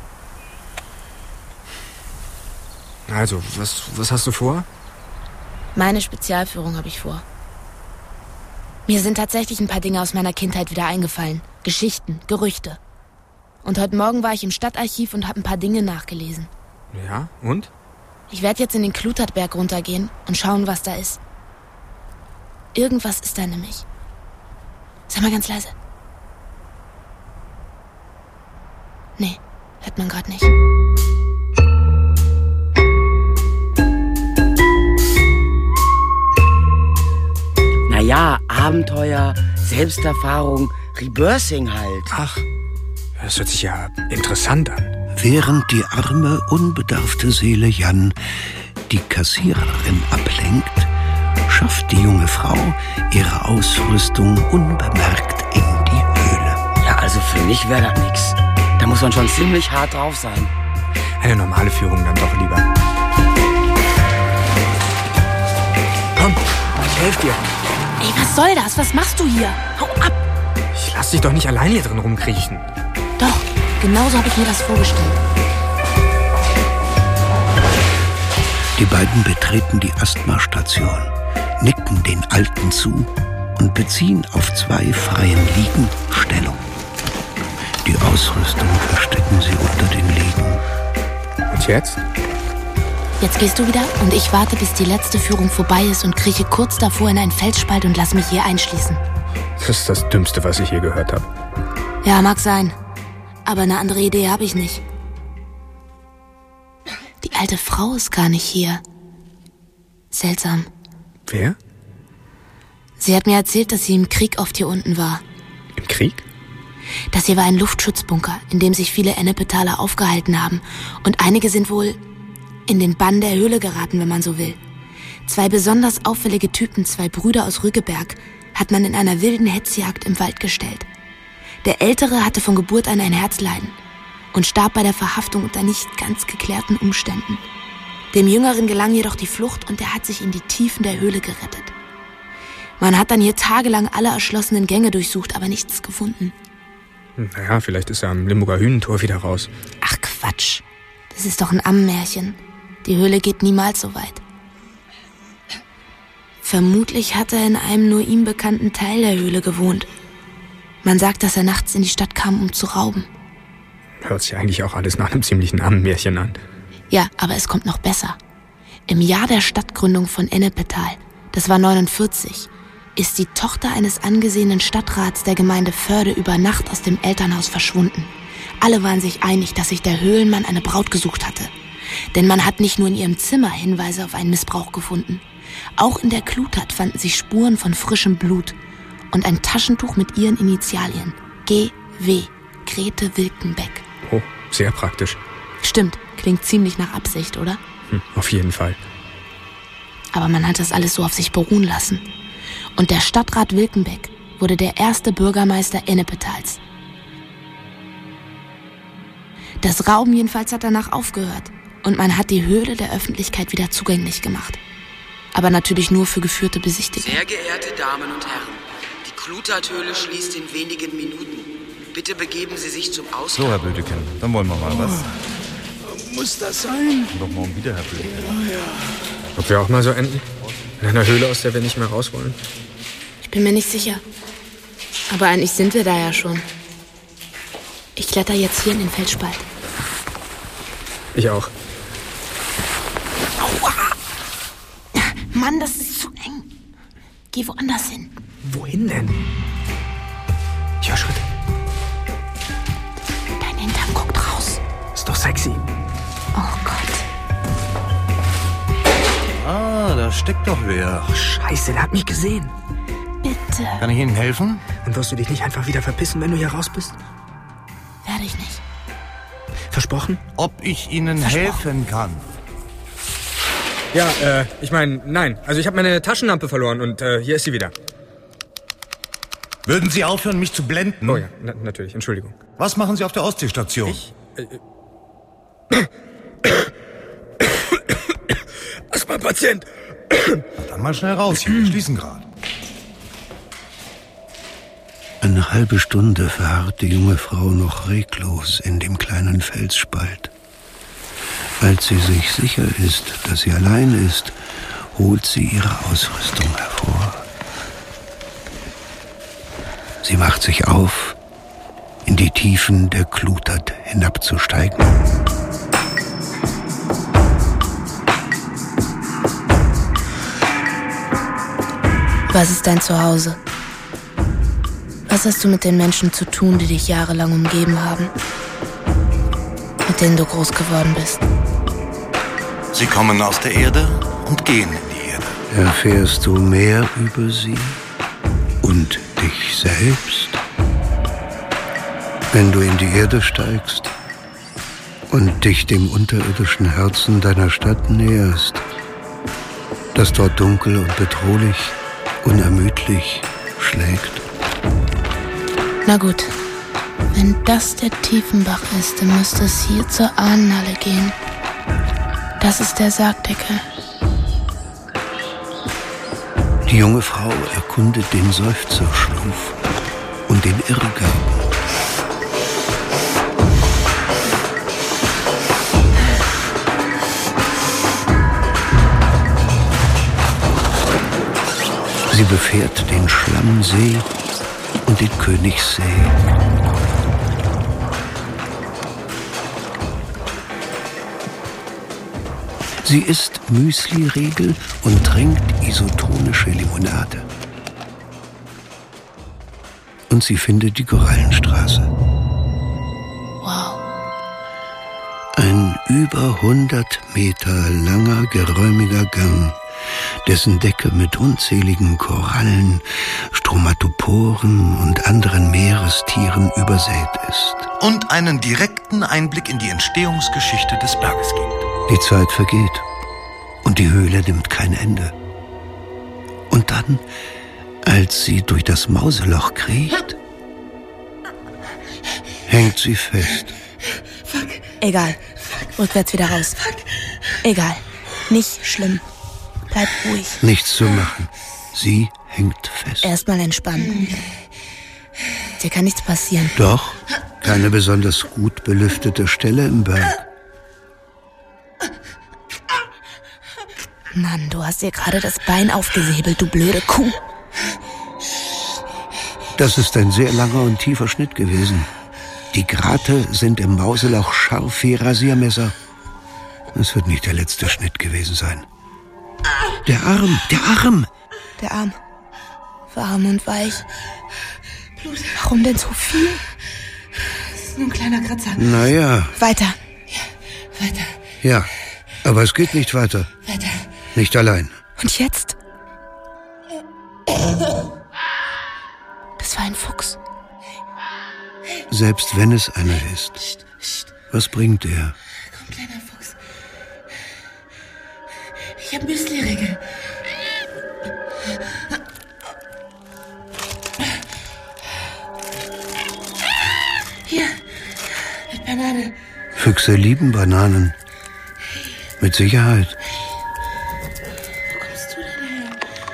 H: Also, was, was hast du vor?
A: Meine Spezialführung habe ich vor. Mir sind tatsächlich ein paar Dinge aus meiner Kindheit wieder eingefallen. Geschichten, Gerüchte. Und heute Morgen war ich im Stadtarchiv und habe ein paar Dinge nachgelesen.
H: Ja, und?
A: Ich werde jetzt in den Klutertberg runtergehen und schauen, was da ist. Irgendwas ist da nämlich. Sag mal ganz leise. Nee, hört man gerade nicht.
L: Naja, Abenteuer, Selbsterfahrung, Rebirthing halt.
H: Ach, das hört sich ja interessant an.
B: Während die arme, unbedarfte Seele Jan die Kassiererin ablenkt, schafft die junge Frau ihre Ausrüstung unbemerkt in die Höhle.
L: Ja, also für mich wäre das nix. Da muss man schon ziemlich hart drauf sein.
H: Eine normale Führung dann doch lieber. Komm, ich helfe dir.
A: Ey, was soll das? Was machst du hier? Hau ab!
H: Ich lass dich doch nicht allein hier drin rumkriechen.
A: Doch, genauso habe ich mir das vorgestellt.
B: Die beiden betreten die Asthmastation, nicken den Alten zu und beziehen auf zwei freien Liegen Stellung. Die Ausrüstung verstecken sie unter den Liegen.
H: Und jetzt?
A: Jetzt gehst du wieder und ich warte, bis die letzte Führung vorbei ist und krieche kurz davor in einen Felsspalt und lass mich hier einschließen.
H: Das ist das Dümmste, was ich je gehört habe.
A: Ja, mag sein. Aber eine andere Idee habe ich nicht. Die alte Frau ist gar nicht hier. Seltsam.
H: Wer?
A: Sie hat mir erzählt, dass sie im Krieg oft hier unten war.
H: Im Krieg?
A: Das hier war ein Luftschutzbunker, in dem sich viele Ennepetaler aufgehalten haben. Und einige sind wohl in den Bann der Höhle geraten, wenn man so will. Zwei besonders auffällige Typen, zwei Brüder aus Rüggeberg, hat man in einer wilden Hetzjagd im Wald gestellt. Der Ältere hatte von Geburt an ein Herzleiden und starb bei der Verhaftung unter nicht ganz geklärten Umständen. Dem Jüngeren gelang jedoch die Flucht und er hat sich in die Tiefen der Höhle gerettet. Man hat dann hier tagelang alle erschlossenen Gänge durchsucht, aber nichts gefunden.
H: Naja, vielleicht ist er am Limburger Hühnentor wieder raus.
A: Ach Quatsch, das ist doch ein Ammenmärchen. Die Höhle geht niemals so weit. Vermutlich hat er in einem nur ihm bekannten Teil der Höhle gewohnt. Man sagt, dass er nachts in die Stadt kam, um zu rauben.
H: Hört sich eigentlich auch alles nach einem ziemlichen Ammenmärchen an.
A: Ja, aber es kommt noch besser. Im Jahr der Stadtgründung von Ennepetal, das war neunundvierzig, ist die Tochter eines angesehenen Stadtrats der Gemeinde Förde über Nacht aus dem Elternhaus verschwunden. Alle waren sich einig, dass sich der Höhlenmann eine Braut gesucht hatte. Denn man hat nicht nur in ihrem Zimmer Hinweise auf einen Missbrauch gefunden. Auch in der Klutert fanden sich Spuren von frischem Blut und ein Taschentuch mit ihren Initialien. G W Grete Wilkenbeck.
H: Oh, sehr praktisch.
A: Stimmt, klingt ziemlich nach Absicht, oder?
H: Hm, auf jeden Fall.
A: Aber man hat das alles so auf sich beruhen lassen. Und der Stadtrat Wilkenbeck wurde der erste Bürgermeister Ennepetals. Das Rauben jedenfalls hat danach aufgehört und man hat die Höhle der Öffentlichkeit wieder zugänglich gemacht. Aber natürlich nur für geführte Besichtigung.
L: Sehr geehrte Damen und Herren, die Kluterthöhle schließt in wenigen Minuten. Bitte begeben Sie sich zum Ausgang.
M: So, Herr Bödeken, dann wollen wir mal was.
B: Oh, muss das sein?
M: Und doch morgen wieder, Herr Bödeken.
B: Ja, ja.
H: Ob wir auch mal so enden? In einer Höhle, aus der wir nicht mehr raus wollen?
A: Ich bin mir nicht sicher. Aber eigentlich sind wir da ja schon. Ich kletter jetzt hier in den Felsspalt.
H: Ich auch.
A: Aua! Mann, das ist zu eng. Geh woanders hin.
H: Wohin denn? Ich höre Schritte.
A: Dein Hintern guckt raus.
H: Ist doch sexy.
A: Oh Gott.
M: Ah, da steckt doch wer.
H: Oh, Scheiße, der hat mich gesehen.
A: Bitte.
M: Kann ich Ihnen helfen?
H: Und wirst du dich nicht einfach wieder verpissen, wenn du hier raus bist?
A: Werde ich nicht.
H: Versprochen?
M: Ob ich Ihnen
A: Versprochen.
M: helfen kann?
H: Ja, äh, ich meine, nein. Also ich habe meine Taschenlampe verloren und äh, hier ist sie wieder.
M: Würden Sie aufhören, mich zu blenden?
H: Oh ja, na, natürlich, Entschuldigung.
M: Was machen Sie auf der Ostseestation?
H: Ich? Äh, Erstmal Patient.
M: Na, dann mal schnell raus hier, wir schließen gerade.
B: Eine halbe Stunde verharrt die junge Frau noch reglos in dem kleinen Felsspalt. Als sie sich sicher ist, dass sie allein ist, holt sie ihre Ausrüstung hervor. Sie macht sich auf, in die Tiefen der Klutert hinabzusteigen.
A: Was ist dein Zuhause? Was hast du mit den Menschen zu tun, die dich jahrelang umgeben haben? Mit denen du groß geworden bist?
J: Sie kommen aus der Erde und gehen in die Erde.
B: Erfährst du mehr über sie und dich selbst, wenn du in die Erde steigst und dich dem unterirdischen Herzen deiner Stadt näherst, das dort dunkel und bedrohlich, unermüdlich schlägt?
A: Na gut, wenn das der Tiefenbach ist, dann müsste es hier zur Ahnenhalle gehen. Das ist der Sargdeckel.
B: Die junge Frau erkundet den Seufzerschluf und den Irrgarten. Sie befährt den Schlammsee und den Königssee. Sie isst Müsli-Riegel und trinkt isotonische Limonade. Und sie findet die Korallenstraße.
A: Wow.
B: Ein über hundert Meter langer, geräumiger Gang, dessen Decke mit unzähligen Korallen, Stromatoporen und anderen Meerestieren übersät ist.
J: Und einen direkten Einblick in die Entstehungsgeschichte des Berges gibt.
B: Die Zeit vergeht und die Höhle nimmt kein Ende. Und dann, als sie durch das Mauseloch kriecht, hängt sie fest.
A: Egal. Rückwärts wieder raus. Egal. Nicht schlimm. Bleib ruhig.
B: Nichts zu machen. Sie hängt fest.
A: Erstmal entspannen. Dir kann nichts passieren.
B: Doch, keine besonders gut belüftete Stelle im Berg.
A: Mann, du hast dir gerade das Bein aufgesäbelt, du blöde Kuh.
B: Das ist ein sehr langer und tiefer Schnitt gewesen. Die Grate sind im Mauseloch scharf wie Rasiermesser. Es wird nicht der letzte Schnitt gewesen sein. Der Arm, der Arm!
A: Der Arm. Warm und weich. Blut. Warum denn so viel?
I: Das ist nur ein kleiner Kratzer.
B: Naja.
A: Weiter.
I: Ja, weiter.
B: Ja, aber es geht nicht weiter.
I: Weiter.
B: Nicht allein.
A: Und jetzt? Das war ein Fuchs.
B: Selbst wenn es einer ist, was bringt er?
I: Komm, kleiner Fuchs. Ich hab Müsli-Riegel. Hier, mit Banane.
B: Füchse lieben Bananen. Mit Sicherheit.
I: Wo kommst du denn her?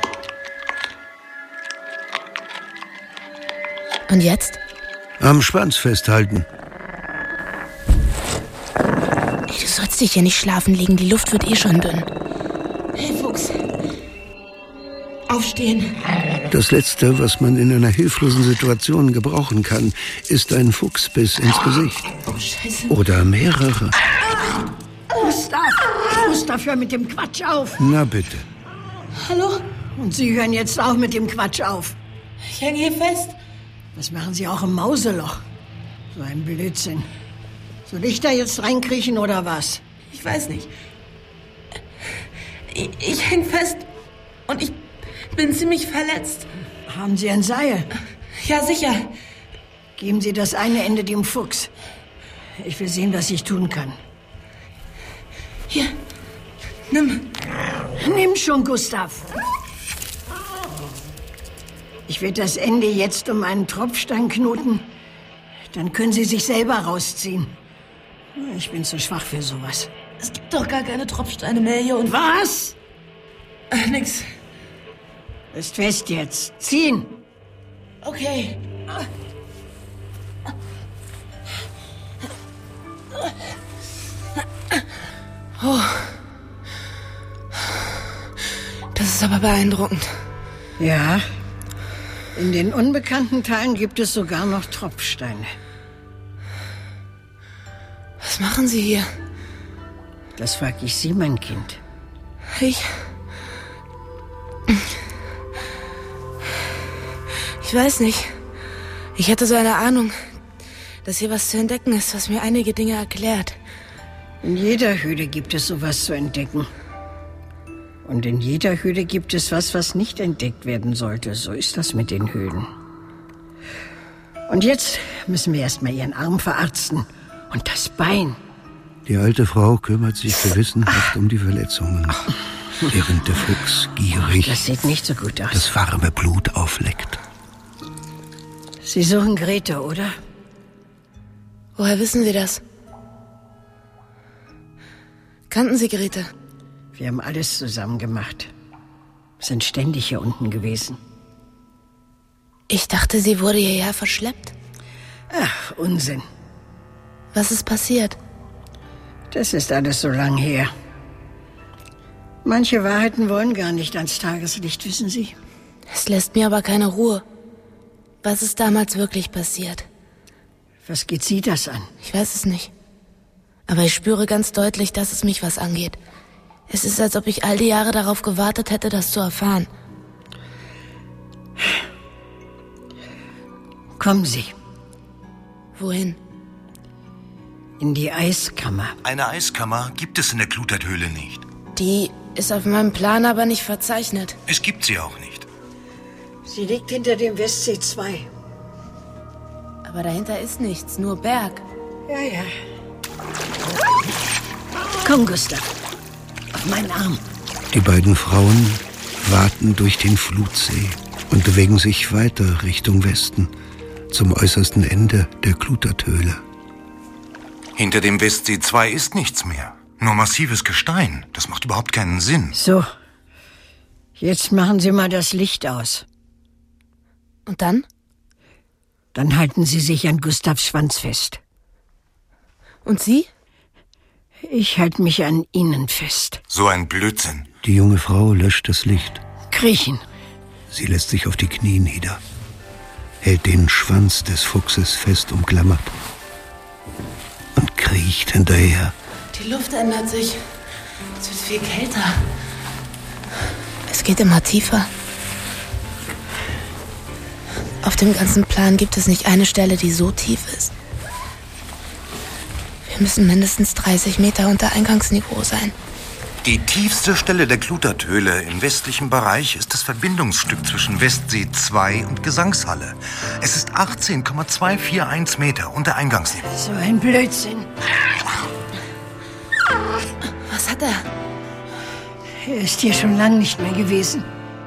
A: Und jetzt?
B: Am Schwanz festhalten.
A: Ey, du sollst dich hier nicht schlafen legen, die Luft wird eh schon dünn.
I: Hey, Fuchs. Aufstehen.
B: Das Letzte, was man in einer hilflosen Situation gebrauchen kann, ist ein Fuchsbiss ins Gesicht.
I: Oh, Scheiße.
B: Oder mehrere.
C: Gustav, Gustav, hör mit dem Quatsch auf.
B: Na bitte.
I: Hallo?
C: Und Sie hören jetzt auch mit dem Quatsch auf.
I: Ich hänge hier fest.
C: Was machen Sie auch im Mauseloch? So ein Blödsinn. Soll ich da jetzt reinkriechen oder was?
I: Ich weiß nicht. Ich, ich häng fest und ich bin ziemlich verletzt.
C: Haben Sie ein Seil?
I: Ja, sicher.
C: Geben Sie das eine Ende dem Fuchs. Ich will sehen, was ich tun kann.
I: Hier, nimm.
C: Nimm schon, Gustav. Ich werde das Ende jetzt um einen Tropfstein knoten. Dann können Sie sich selber rausziehen. Ich bin zu schwach für sowas.
I: Es gibt doch gar keine Tropfsteine mehr hier und...
C: Was?
I: Ach, nix.
C: Ist fest jetzt. Ziehen.
I: Okay.
A: Oh. Das ist aber beeindruckend.
C: Ja. In den unbekannten Teilen gibt es sogar noch Tropfsteine.
A: Was machen Sie hier?
C: Das frag ich Sie, mein Kind.
A: Ich... Ich weiß nicht. Ich hatte so eine Ahnung, dass hier was zu entdecken ist, was mir einige Dinge erklärt.
C: In jeder Höhle gibt es sowas zu entdecken. Und in jeder Höhle gibt es was, was nicht entdeckt werden sollte. So ist das mit den Höhlen. Und jetzt müssen wir erst mal Ihren Arm verarzten. Und das Bein.
B: Die alte Frau kümmert sich gewissenhaft um die Verletzungen, während der Fuchs gierig
C: das sieht nicht so gut aus.
B: das warme Blut aufleckt.
C: Sie suchen Grete, oder?
A: Woher wissen Sie das? Kannten Sie Grete?
C: Wir haben alles zusammen gemacht. Sind ständig hier unten gewesen.
A: Ich dachte, sie wurde hierher verschleppt.
C: Ach, Unsinn.
A: Was ist passiert?
C: Das ist alles so lang her. Manche Wahrheiten wollen gar nicht ans Tageslicht, wissen Sie?
A: Es lässt mir aber keine Ruhe. Was ist damals wirklich passiert?
C: Was geht Sie das an?
A: Ich weiß es nicht. Aber ich spüre ganz deutlich, dass es mich was angeht. Es ist, als ob ich all die Jahre darauf gewartet hätte, das zu erfahren.
C: Kommen Sie.
A: Wohin?
C: In die Eiskammer.
J: Eine Eiskammer gibt es in der Kluterthöhle nicht.
A: Die ist auf meinem Plan aber nicht verzeichnet.
J: Es gibt sie auch nicht.
C: Sie liegt hinter dem Westsee zwei.
A: Aber dahinter ist nichts, nur Berg.
C: Ja, ja. Komm, Gustav. Auf meinen Arm.
B: Die beiden Frauen waten durch den Flutsee und bewegen sich weiter Richtung Westen, zum äußersten Ende der Kluterthöhle.
J: Hinter dem Westsee zwei ist nichts mehr. Nur massives Gestein. Das macht überhaupt keinen Sinn.
C: So. Jetzt machen Sie mal das Licht aus.
A: Und dann?
C: Dann halten Sie sich an Gustavs Schwanz fest.
A: Und Sie?
C: Ich halte mich an Ihnen fest.
J: So ein Blödsinn.
B: Die junge Frau löscht das Licht.
C: Kriechen.
B: Sie lässt sich auf die Knie nieder, hält den Schwanz des Fuchses fest umklammert und kriecht hinterher.
A: Die Luft ändert sich. Es wird viel kälter. Es geht immer tiefer. Auf dem ganzen Plan gibt es nicht eine Stelle, die so tief ist. Wir müssen mindestens dreißig Meter unter Eingangsniveau sein.
J: Die tiefste Stelle der Kluterthöhle im westlichen Bereich ist das Verbindungsstück zwischen Westsee zwei und Gesangshalle. Es ist achtzehn Komma zweihunderteinundvierzig Meter unter Eingangsniveau.
C: So ein Blödsinn.
A: Was hat er?
C: Er ist hier schon lange nicht mehr gewesen.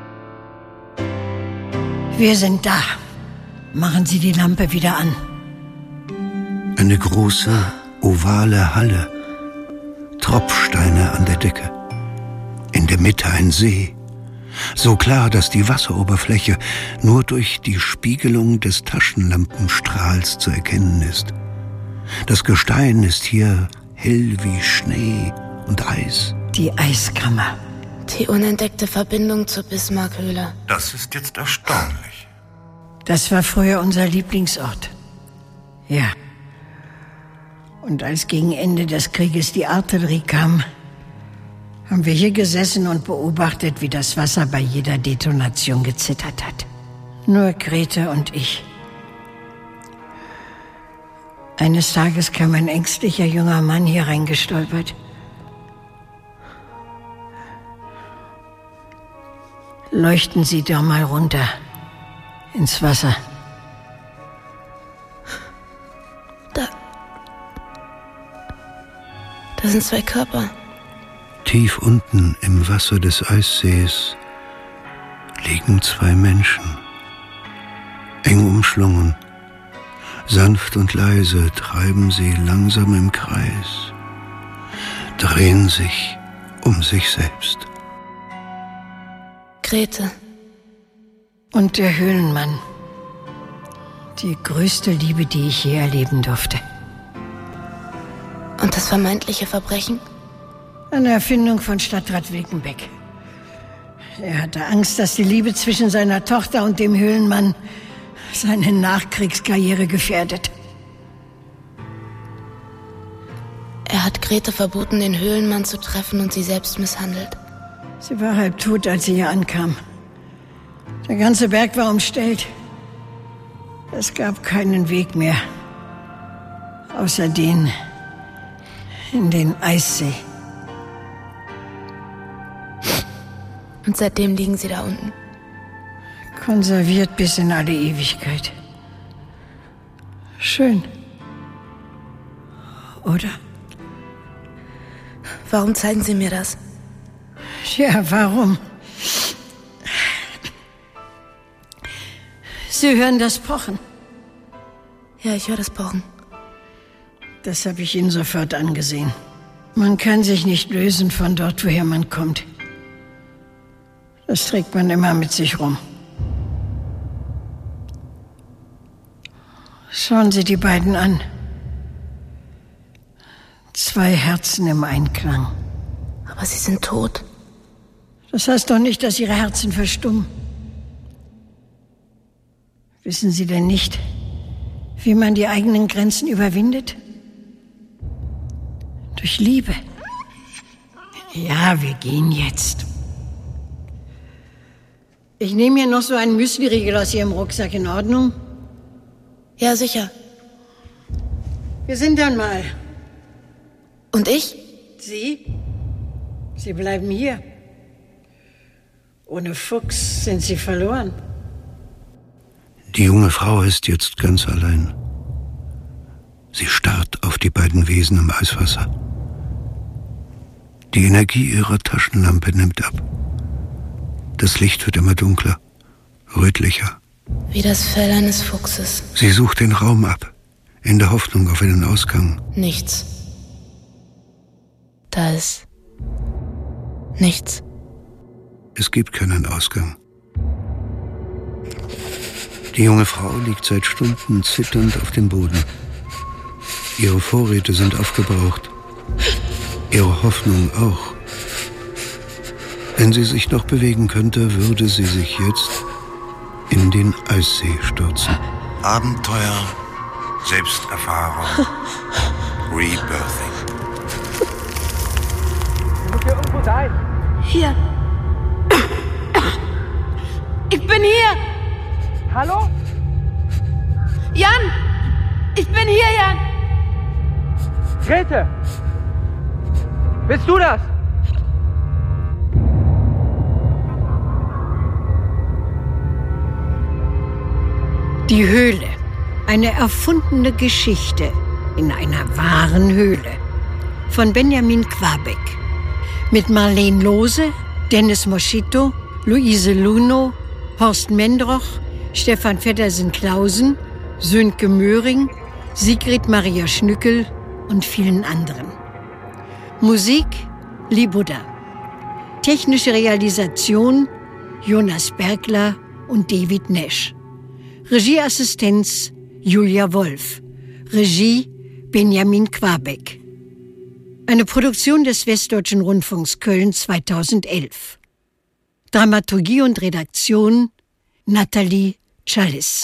C: Wir sind da. Machen Sie die Lampe wieder an.
B: Eine große, ovale Halle. Tropfsteine an der Decke. In der Mitte ein See. So klar, dass die Wasseroberfläche nur durch die Spiegelung des Taschenlampenstrahls zu erkennen ist. Das Gestein ist hier hell wie Schnee und Eis.
C: Die Eiskammer.
A: Die unentdeckte Verbindung zur Bismarckhöhle.
J: Das ist jetzt erstaunlich.
C: Das war früher unser Lieblingsort. Ja. Und als gegen Ende des Krieges die Artillerie kam, haben wir hier gesessen und beobachtet, wie das Wasser bei jeder Detonation gezittert hat. Nur Grete und ich. Eines Tages kam ein ängstlicher junger Mann hier reingestolpert. Leuchten Sie doch mal runter ins Wasser.
A: Da. Da sind zwei Körper.
B: Tief unten im Wasser des Eissees liegen zwei Menschen. Eng umschlungen. Sanft und leise treiben sie langsam im Kreis, drehen sich um sich selbst.
A: Grete.
C: Und der Höhlenmann. Die größte Liebe, die ich je erleben durfte.
A: Und das vermeintliche Verbrechen?
C: Eine Erfindung von Stadtrat Wilkenbeck. Er hatte Angst, dass die Liebe zwischen seiner Tochter und dem Höhlenmann seine Nachkriegskarriere gefährdet.
A: Er hat Grete verboten, den Höhlenmann zu treffen und sie selbst misshandelt.
C: Sie war halb tot, als sie hier ankam. Der ganze Berg war umstellt. Es gab keinen Weg mehr, außer den in den Eissee.
A: Und seitdem liegen sie da unten.
C: Konserviert bis in alle Ewigkeit. Schön. Oder?
A: Warum zeigen Sie mir das?
C: Ja, warum? Sie hören das Pochen.
A: Ja, ich höre das Pochen.
C: Das habe ich Ihnen sofort angesehen. Man kann sich nicht lösen von dort, woher man kommt. Das trägt man immer mit sich rum. Schauen Sie die beiden an. Zwei Herzen im Einklang.
A: Aber sie sind tot.
C: Das heißt doch nicht, dass Ihre Herzen verstummen. Wissen Sie denn nicht, wie man die eigenen Grenzen überwindet? Durch Liebe. Ja, wir gehen jetzt. Ich nehme hier noch so einen Müsli-Riegel aus Ihrem Rucksack, in Ordnung?
A: Ja, sicher.
C: Wir sind dann mal.
A: Und ich?
C: Sie? Sie bleiben hier. Ohne Fuchs sind Sie verloren.
B: Die junge Frau ist jetzt ganz allein. Sie starrt auf die beiden Wesen im Eiswasser. Die Energie ihrer Taschenlampe nimmt ab. Das Licht wird immer dunkler, rötlicher.
A: Wie das Fell eines Fuchses.
B: Sie sucht den Raum ab, in der Hoffnung auf einen Ausgang.
A: Nichts. Da ist nichts.
B: Es gibt keinen Ausgang. Die junge Frau liegt seit Stunden zitternd auf dem Boden. Ihre Vorräte sind aufgebraucht. Ihre Hoffnung auch. Wenn sie sich noch bewegen könnte, würde sie sich jetzt in den Eissee stürzen.
J: Abenteuer, Selbsterfahrung, Rebirthing.
F: Du musst hier irgendwo sein.
I: Hier. Ich bin hier.
F: Hallo?
I: Jan! Ich bin hier, Jan!
F: Grete! Bist du das?
C: Die Höhle. Eine erfundene Geschichte in einer wahren Höhle. Von Benjamin Quabeck. Mit Marlene Lohse, Dennis Moschito, Luise Luno, Horst Mendroch, Stefan Feddersen-Clausen, Sönke Möhring, Sigrid Maria Schnückel und vielen anderen. Musik Libuda. Technische Realisation Jonas Bergler und David Nesch. Regieassistenz Julia Wolf. Regie Benjamin Quabeck. Eine Produktion des Westdeutschen Rundfunks Köln zweitausendelf. Dramaturgie und Redaktion Nathalie Challis.